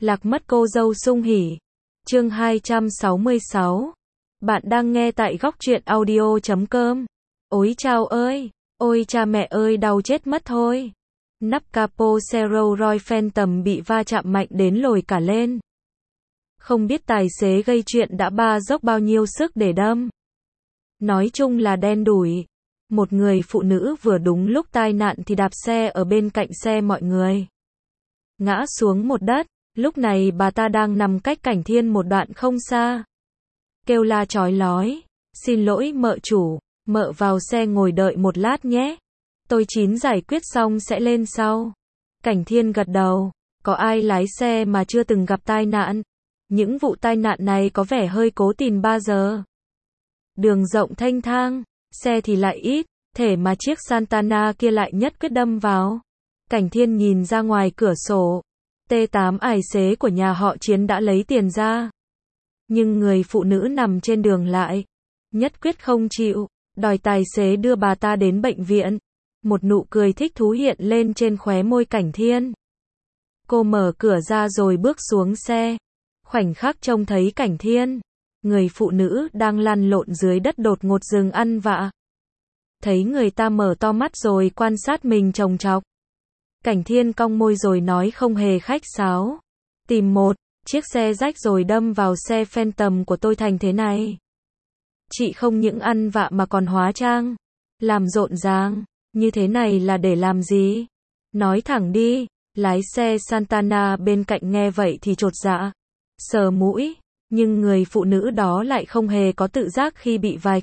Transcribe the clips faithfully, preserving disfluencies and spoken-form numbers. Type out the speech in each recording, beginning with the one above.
Lạc mất cô dâu sung hỉ. Chương hai trăm sáu mươi sáu. Bạn đang nghe tại góc truyện audio chấm com. Ôi chao ơi, ôi cha mẹ ơi đau chết mất thôi. Nắp capo xe Rolls Royce Phantom bị va chạm mạnh đến lồi cả lên. Không biết tài xế gây chuyện đã ba dốc bao nhiêu sức để đâm. Nói chung là đen đủi. Một người phụ nữ vừa đúng lúc tai nạn thì đạp xe ở bên cạnh xe mọi người. Ngã xuống một đất, lúc này bà ta đang nằm cách Cảnh Thiên một đoạn không xa. Kêu la chói lói, xin lỗi mợ chủ, mợ vào xe ngồi đợi một lát nhé. Tôi chín giải quyết xong sẽ lên sau. Cảnh Thiên gật đầu, có ai lái xe mà chưa từng gặp tai nạn? Những vụ tai nạn này có vẻ hơi cố tình ba giờ. Đường rộng thênh thang, xe thì lại ít, thể mà chiếc Santana kia lại nhất quyết đâm vào. Cảnh Thiên nhìn ra ngoài cửa sổ. T tám tài xế của nhà họ Chiến đã lấy tiền ra. Nhưng người phụ nữ nằm trên đường lại nhất quyết không chịu, đòi tài xế đưa bà ta đến bệnh viện. Một nụ cười thích thú hiện lên trên khóe môi Cảnh Thiên. Cô mở cửa ra rồi bước xuống xe. Khoảnh khắc trông thấy Cảnh Thiên, người phụ nữ đang lăn lộn dưới đất đột ngột dừng ăn vạ. Thấy người ta mở to mắt rồi quan sát mình chồng chọc. Cảnh Thiên cong môi rồi nói không hề khách sáo. Tìm một chiếc xe rách rồi đâm vào xe Phantom của tôi thành thế này. Chị không những ăn vạ mà còn hóa trang, làm rộn ràng, như thế này là để làm gì? Nói thẳng đi. Lái xe Santana bên cạnh nghe vậy thì chột dạ, sờ mũi, nhưng người phụ nữ đó lại không hề có tự giác khi bị vạch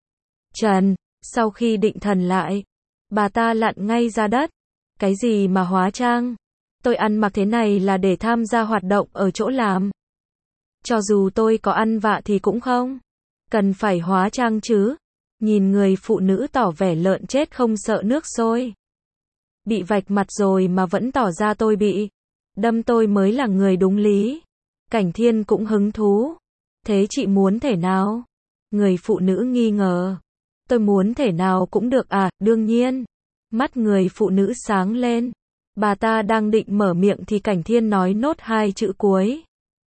trần. Sau khi định thần lại, bà ta lặn ngay ra đất. Cái gì mà hóa trang? Tôi ăn mặc thế này là để tham gia hoạt động ở chỗ làm. Cho dù tôi có ăn vạ thì cũng không cần phải hóa trang chứ. Nhìn người phụ nữ tỏ vẻ lợn chết không sợ nước sôi. Bị vạch mặt rồi mà vẫn tỏ ra tôi bị đâm tôi mới là người đúng lý. Cảnh Thiên cũng hứng thú. Thế chị muốn thể nào? Người phụ nữ nghi ngờ. Tôi muốn thể nào cũng được à, đương nhiên. Mắt người phụ nữ sáng lên. Bà ta đang định mở miệng thì Cảnh Thiên nói nốt hai chữ cuối.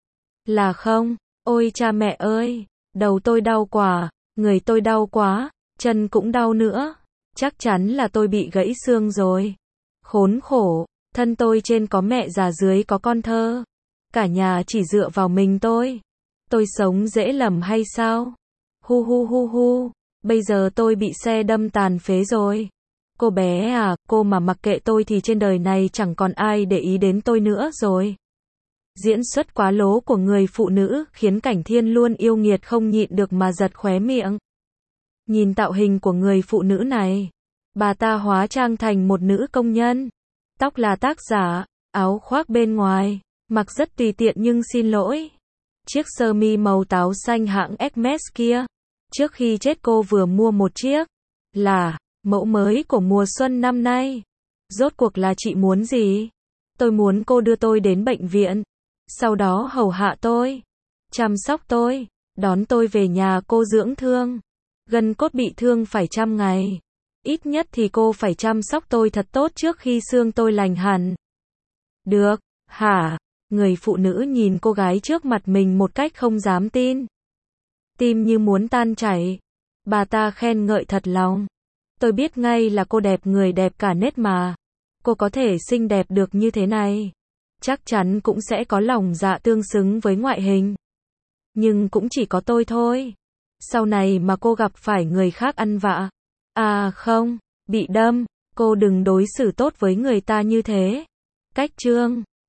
Là không. Ôi cha mẹ ơi, đầu tôi đau quá, người tôi đau quá, chân cũng đau nữa. Chắc chắn là tôi bị gãy xương rồi. Khốn khổ, thân tôi trên có mẹ già dưới có con thơ. Cả nhà chỉ dựa vào mình tôi. Tôi sống dễ lầm hay sao? Hu hu hu hu, bây giờ tôi bị xe đâm tàn phế rồi. Cô bé à, cô mà mặc kệ tôi thì trên đời này chẳng còn ai để ý đến tôi nữa rồi. Diễn xuất quá lố của người phụ nữ khiến Cảnh Thiên luôn yêu nghiệt không nhịn được mà giật khóe miệng. Nhìn tạo hình của người phụ nữ này. Bà ta hóa trang thành một nữ công nhân. Tóc là tác giả, áo khoác bên ngoài, mặc rất tùy tiện nhưng xin lỗi. Chiếc sơ mi màu táo xanh hãng Hermes kia. Trước khi chết cô vừa mua một chiếc. Là mẫu mới của mùa xuân năm nay. Rốt cuộc là chị muốn gì? Tôi muốn cô đưa tôi đến bệnh viện. Sau đó hầu hạ tôi. Chăm sóc tôi. Đón tôi về nhà cô dưỡng thương. Gân cốt bị thương phải trăm ngày. Ít nhất thì cô phải chăm sóc tôi thật tốt trước khi xương tôi lành hẳn. Được, hả? Người phụ nữ nhìn cô gái trước mặt mình một cách không dám tin. Tim như muốn tan chảy. Bà ta khen ngợi thật lòng. Tôi biết ngay là cô đẹp người đẹp cả nết mà. Cô có thể xinh đẹp được như thế này. Chắc chắn cũng sẽ có lòng dạ tương xứng với ngoại hình. Nhưng cũng chỉ có tôi thôi. Sau này mà cô gặp phải người khác ăn vạ. À không, bị đâm, cô đừng đối xử tốt với người ta như thế. Cách chương